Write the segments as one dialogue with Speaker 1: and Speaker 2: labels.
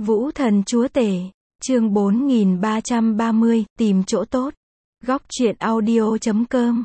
Speaker 1: Vũ thần chúa tể, chương 4330, tìm chỗ tốt. Góc truyện audio.com.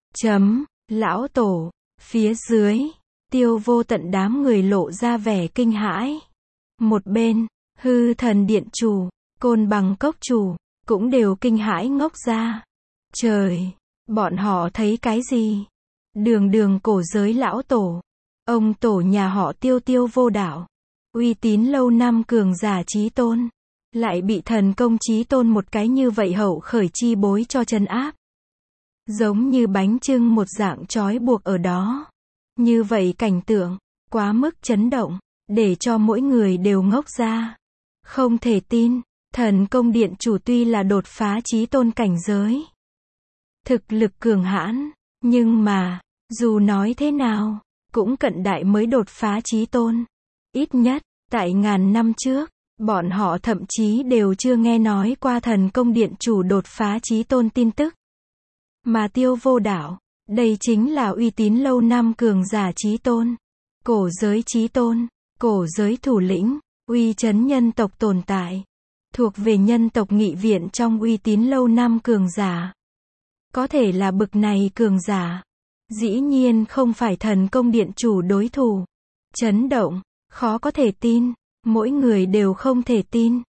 Speaker 1: Lão tổ, phía dưới, Tiêu Vô Tận đám người lộ ra vẻ kinh hãi. Một bên, Hư Thần Điện chủ, Côn Bằng Cốc chủ, cũng đều kinh hãi ngốc ra. Trời, bọn họ thấy cái gì? Đường cổ giới lão tổ, ông tổ nhà họ Tiêu Tiêu Vô Đạo, uy tín lâu năm cường giả chí tôn, lại bị thần công chí tôn một cái như vậy hậu khởi chi bối cho trấn áp. Giống như bánh chưng một dạng trói buộc ở đó. Như vậy cảnh tượng, quá mức chấn động, để cho mỗi người đều ngốc ra. Không thể tin, thần công điện chủ tuy là đột phá chí tôn cảnh giới, thực lực cường hãn, nhưng mà, dù nói thế nào, cũng cận đại mới đột phá chí tôn. Ít nhất, tại ngàn năm trước, bọn họ thậm chí đều chưa nghe nói qua thần công điện chủ đột phá chí tôn tin tức. Mà Tiêu Vô Đạo, đây chính là uy tín lâu năm cường giả chí tôn, cổ giới chí tôn, cổ giới thủ lĩnh, uy chấn nhân tộc tồn tại, thuộc về nhân tộc nghị viện trong uy tín lâu năm cường giả. Có thể là bực này cường giả, dĩ nhiên không phải thần công điện chủ đối thủ. Chấn động, khó có thể tin, mỗi người đều không thể tin.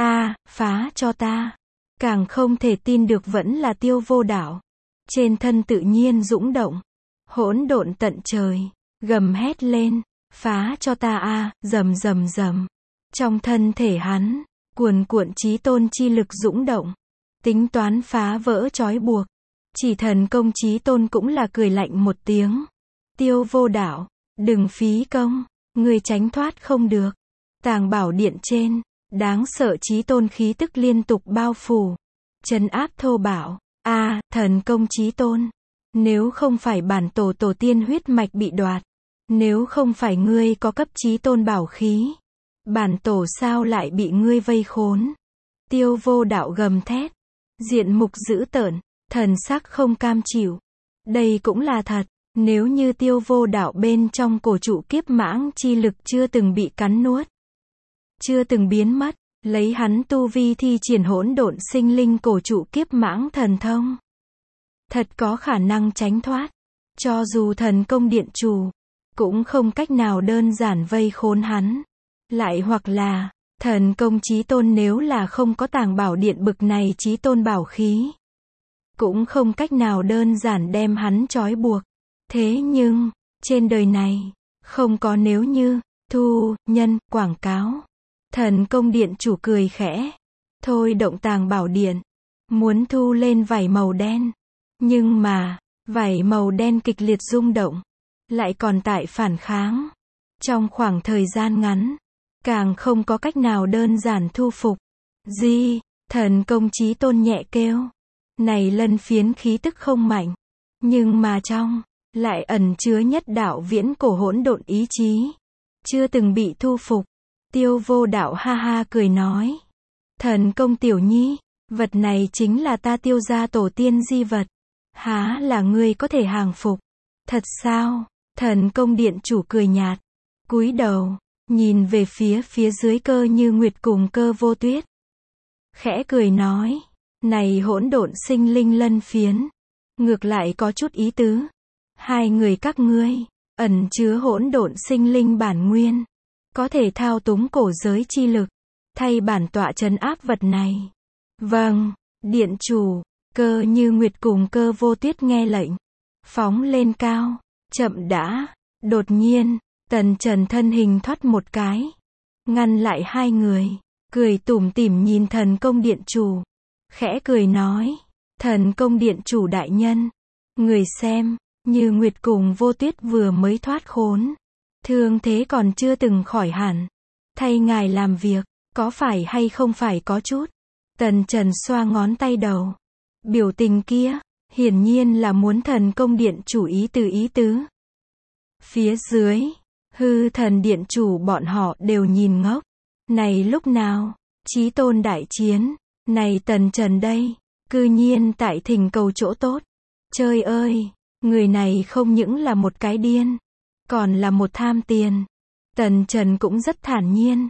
Speaker 1: Phá cho ta. Càng không thể tin được vẫn là Tiêu Vô Đạo. Trên thân tự nhiên dũng động, hỗn độn tận trời, gầm hét lên, phá cho ta rầm rầm rầm. Trong thân thể hắn, cuồn cuộn chí tôn chi lực dũng động, tính toán phá vỡ trói buộc. Chỉ thần công chí tôn cũng là cười lạnh một tiếng. Tiêu Vô Đạo, đừng phí công, người tránh thoát không được. Tàng bảo điện trên, đáng sợ chí tôn khí tức liên tục bao phủ, trấn áp thô bạo. Thần công chí tôn, nếu không phải bản tổ tiên huyết mạch bị đoạt, nếu không phải ngươi có cấp chí tôn bảo khí, bản tổ sao lại bị ngươi vây khốn? Tiêu Vô Đạo gầm thét, diện mục dữ tợn, thần sắc không cam chịu. Đây cũng là thật, nếu như Tiêu Vô Đạo bên trong cổ trụ kiếp mãng chi lực chưa từng bị cắn nuốt, chưa từng biến mất, lấy hắn tu vi thi triển hỗn độn sinh linh cổ trụ kiếp mãng thần thông, thật có khả năng tránh thoát. Cho dù thần công điện chủ, cũng không cách nào đơn giản vây khốn hắn. Lại hoặc là, thần công chí tôn nếu là không có tàng bảo điện bực này chí tôn bảo khí, cũng không cách nào đơn giản đem hắn trói buộc. Thế nhưng, trên đời này, không có nếu như, thu, nhân, quảng cáo. Thần công điện chủ cười khẽ, thôi động tàng bảo điện, muốn thu lên vảy màu đen. Nhưng mà, vảy màu đen kịch liệt rung động, lại còn tại phản kháng. Trong khoảng thời gian ngắn, càng không có cách nào đơn giản thu phục. Thần công chí tôn nhẹ kêu. Này lân phiến khí tức không mạnh, nhưng mà trong, lại ẩn chứa nhất đạo viễn cổ hỗn độn ý chí, chưa từng bị thu phục. Tiêu Vô Đạo ha ha cười nói, thần công tiểu nhi, vật này chính là ta Tiêu gia tổ tiên di vật, há là ngươi có thể hàng phục? Thật sao? Thần công điện chủ cười nhạt, cúi đầu, nhìn về phía dưới Cơ Như Nguyệt cùng Cơ Vô Tuyết, khẽ cười nói, này hỗn độn sinh linh lân phiến, ngược lại có chút ý tứ. Hai người các ngươi, ẩn chứa hỗn độn sinh linh bản nguyên, có thể thao túng cổ giới chi lực, thay bản tọa trấn áp vật này. Vâng, điện chủ. Cơ Như Nguyệt cùng Cơ Vô Tuyết nghe lệnh, phóng lên cao. Chậm đã. Đột nhiên, Tần Trần thân hình thoát một cái, ngăn lại hai người, cười tủm tỉm nhìn thần công điện chủ, khẽ cười nói, thần công điện chủ đại nhân, người xem, Như Nguyệt cùng Vô Tuyết vừa mới thoát khốn, thương thế còn chưa từng khỏi hẳn, thay ngài làm việc, có phải hay không phải có chút? Tần Trần xoa ngón tay đầu, biểu tình kia, hiển nhiên là muốn thần công điện chủ ý tứ. Phía dưới, Hư Thần Điện chủ bọn họ đều nhìn ngốc. Này lúc nào, chí tôn đại chiến, này Tần Trần đây, cư nhiên tại thỉnh cầu chỗ tốt. Trời ơi, người này không những là một cái điên, còn là một tham tiền. Tần Trần cũng rất thản nhiên,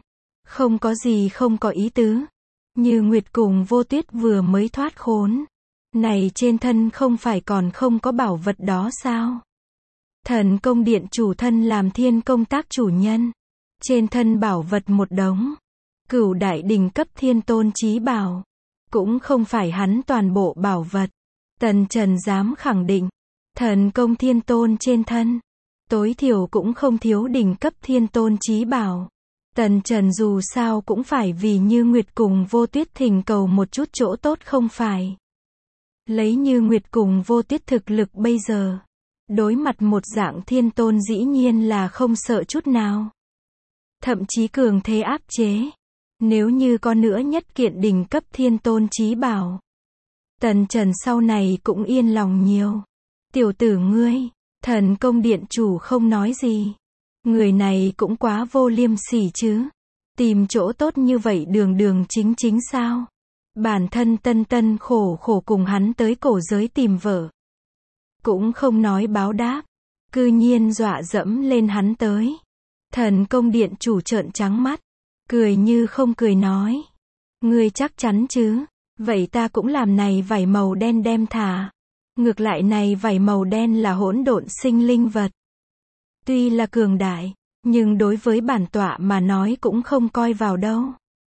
Speaker 1: Không có gì không có ý tứ. Như Nguyệt cùng Vô Tuyết vừa mới thoát khốn. Này trên thân không phải còn không có bảo vật đó sao? Thần công điện chủ thân làm thiên công tác chủ nhân. Trên thân bảo vật một đống. Cửu đại đỉnh cấp thiên tôn chí bảo. Cũng không phải hắn toàn bộ bảo vật. Tần Trần dám khẳng định. Thần công thiên tôn trên thân. Tối thiểu cũng không thiếu đỉnh cấp thiên tôn chí bảo. Tần Trần dù sao cũng phải vì Như Nguyệt cùng Vô Tuyết thỉnh cầu một chút chỗ tốt không phải. Lấy Như Nguyệt cùng Vô Tuyết thực lực bây giờ. Đối mặt một dạng thiên tôn dĩ nhiên là không sợ chút nào. Thậm chí cường thế áp chế. Nếu như có nữa nhất kiện đỉnh cấp thiên tôn chí bảo. Tần Trần sau này cũng yên lòng nhiều. Tiểu tử ngươi, thần công điện chủ không nói gì. Người này cũng quá vô liêm sỉ chứ. Tìm chỗ tốt như vậy đường đường chính chính sao? Bản thân tân tân khổ khổ cùng hắn tới cổ giới tìm vợ. Cũng không nói báo đáp. Cư nhiên dọa dẫm lên hắn tới. Thần công điện chủ trợn trắng mắt. Cười như không cười nói. Ngươi chắc chắn chứ? Vậy ta cũng làm này vảy màu đen đem thả. Ngược lại này vảy màu đen là hỗn độn sinh linh vật. Tuy là cường đại, nhưng đối với bản tọa mà nói cũng không coi vào đâu.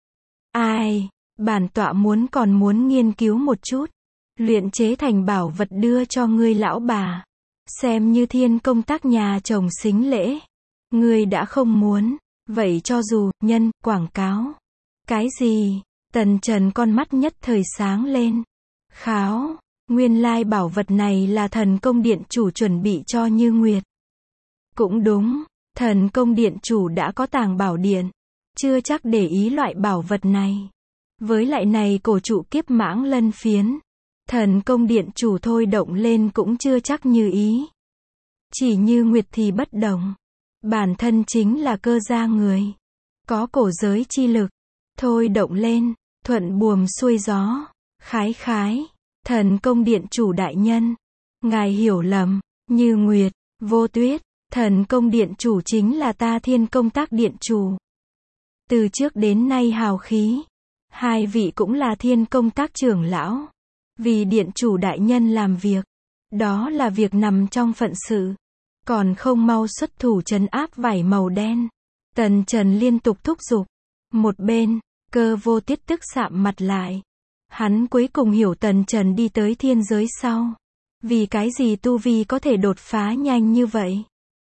Speaker 1: Ai, bản tọa còn muốn nghiên cứu một chút. Luyện chế thành bảo vật đưa cho ngươi lão bà. Xem như thiên công tác nhà chồng xính lễ. Ngươi đã không muốn, vậy cho dù, nhân, quảng cáo. Cái gì? Tần Trần con mắt nhất thời sáng lên. Kháo, nguyên lai bảo vật này là thần công điện chủ chuẩn bị cho Như Nguyệt. Cũng đúng, thần công điện chủ đã có tàng bảo điện. Chưa chắc để ý loại bảo vật này. Với lại này cổ trụ kiếp mãng lân phiến. Thần công điện chủ thôi động lên cũng chưa chắc như ý. Chỉ Như Nguyệt thì bất đồng. Bản thân chính là cơ gia người. Có cổ giới chi lực. Thôi động lên, thuận buồm xuôi gió. Khái khái, thần công điện chủ đại nhân. Ngài hiểu lầm, Như Nguyệt, Vô Tuyết. Thần công điện chủ chính là ta thiên công tác điện chủ. Từ trước đến nay hào khí. Hai vị cũng là thiên công tác trưởng lão. Vì điện chủ đại nhân làm việc. Đó là việc nằm trong phận sự. Còn không mau xuất thủ trấn áp vảy màu đen. Tần Trần liên tục thúc giục. Một bên, Cơ Vô Tuyết tức sạm mặt lại. Hắn cuối cùng hiểu Tần Trần đi tới thiên giới sau. Vì cái gì tu vi có thể đột phá nhanh như vậy?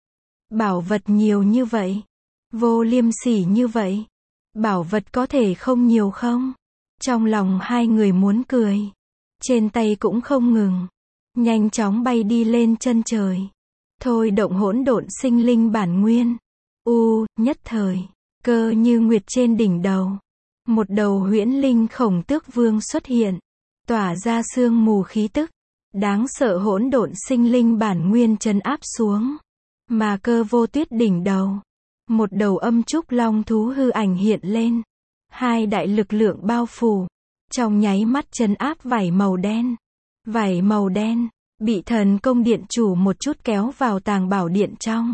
Speaker 1: Bảo vật nhiều như vậy. Vô liêm sỉ như vậy. Bảo vật có thể không nhiều không? Trong lòng hai người muốn cười. Trên tay cũng không ngừng. Nhanh chóng bay đi lên chân trời. Thôi động hỗn độn sinh linh bản nguyên. Nhất thời. Cơ Như Nguyệt trên đỉnh đầu. Một đầu huyễn linh khổng tước vương xuất hiện. Tỏa ra sương mù khí tức. Đáng sợ hỗn độn sinh linh bản nguyên trấn áp xuống. Mà Cơ Vô Tuyết đỉnh đầu. Một đầu âm trúc long thú hư ảnh hiện lên. Hai đại lực lượng bao phủ. Trong nháy mắt trấn áp vảy màu đen. Vảy màu đen, bị thần công điện chủ một chút kéo vào tàng bảo điện trong.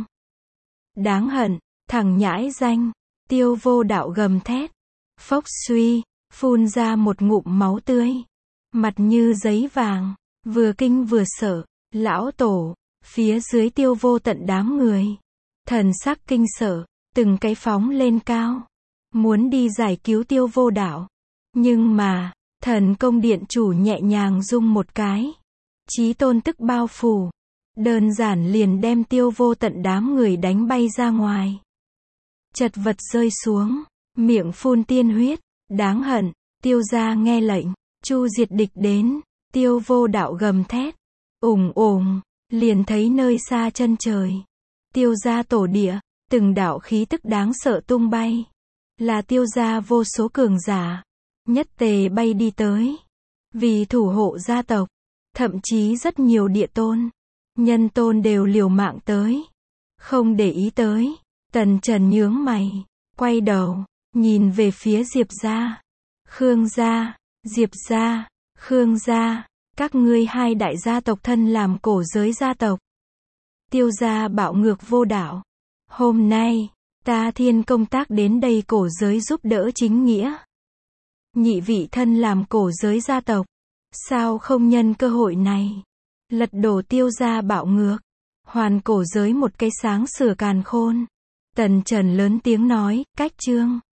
Speaker 1: Đáng hận, thằng nhãi danh. Tiêu Vô Đạo gầm thét. Phốc suy, phun ra một ngụm máu tươi. Mặt như giấy vàng, vừa kinh vừa sợ. Lão tổ, phía dưới Tiêu Vô Tận đám người. Thần sắc kinh sợ, từng cái phóng lên cao. Muốn đi giải cứu Tiêu Vô Đạo. Nhưng mà, thần công điện chủ nhẹ nhàng rung một cái. Chí tôn tức bao phủ. Đơn giản liền đem Tiêu Vô Tận đám người đánh bay ra ngoài. Chật vật rơi xuống. Miệng phun tiên huyết. Đáng hận. Tiêu gia nghe lệnh. Chu diệt địch đến. Tiêu Vô Đạo gầm thét. Ùng. Liền thấy nơi xa chân trời. Tiêu gia tổ địa. Từng đạo khí tức đáng sợ tung bay. Là tiêu gia vô số cường giả. Nhất tề bay đi tới. Vì thủ hộ gia tộc. Thậm chí rất nhiều địa tôn. Nhân tôn đều liều mạng tới. Không để ý tới. Tần Trần nhướng mày. Quay đầu. Nhìn về phía Diệp gia. Khương gia. Diệp gia. Khương gia. Các ngươi hai đại gia tộc thân làm cổ giới gia tộc. Tiêu gia bạo ngược vô đạo. Hôm nay, Ta thiên công tác đến đây cổ giới giúp đỡ chính nghĩa. Nhị vị thân làm cổ giới gia tộc. Sao không nhân cơ hội này? Lật đổ Tiêu gia bạo ngược. Hoàn cổ giới một cái sáng sửa càn khôn. Tần Trần lớn tiếng nói, cách chương.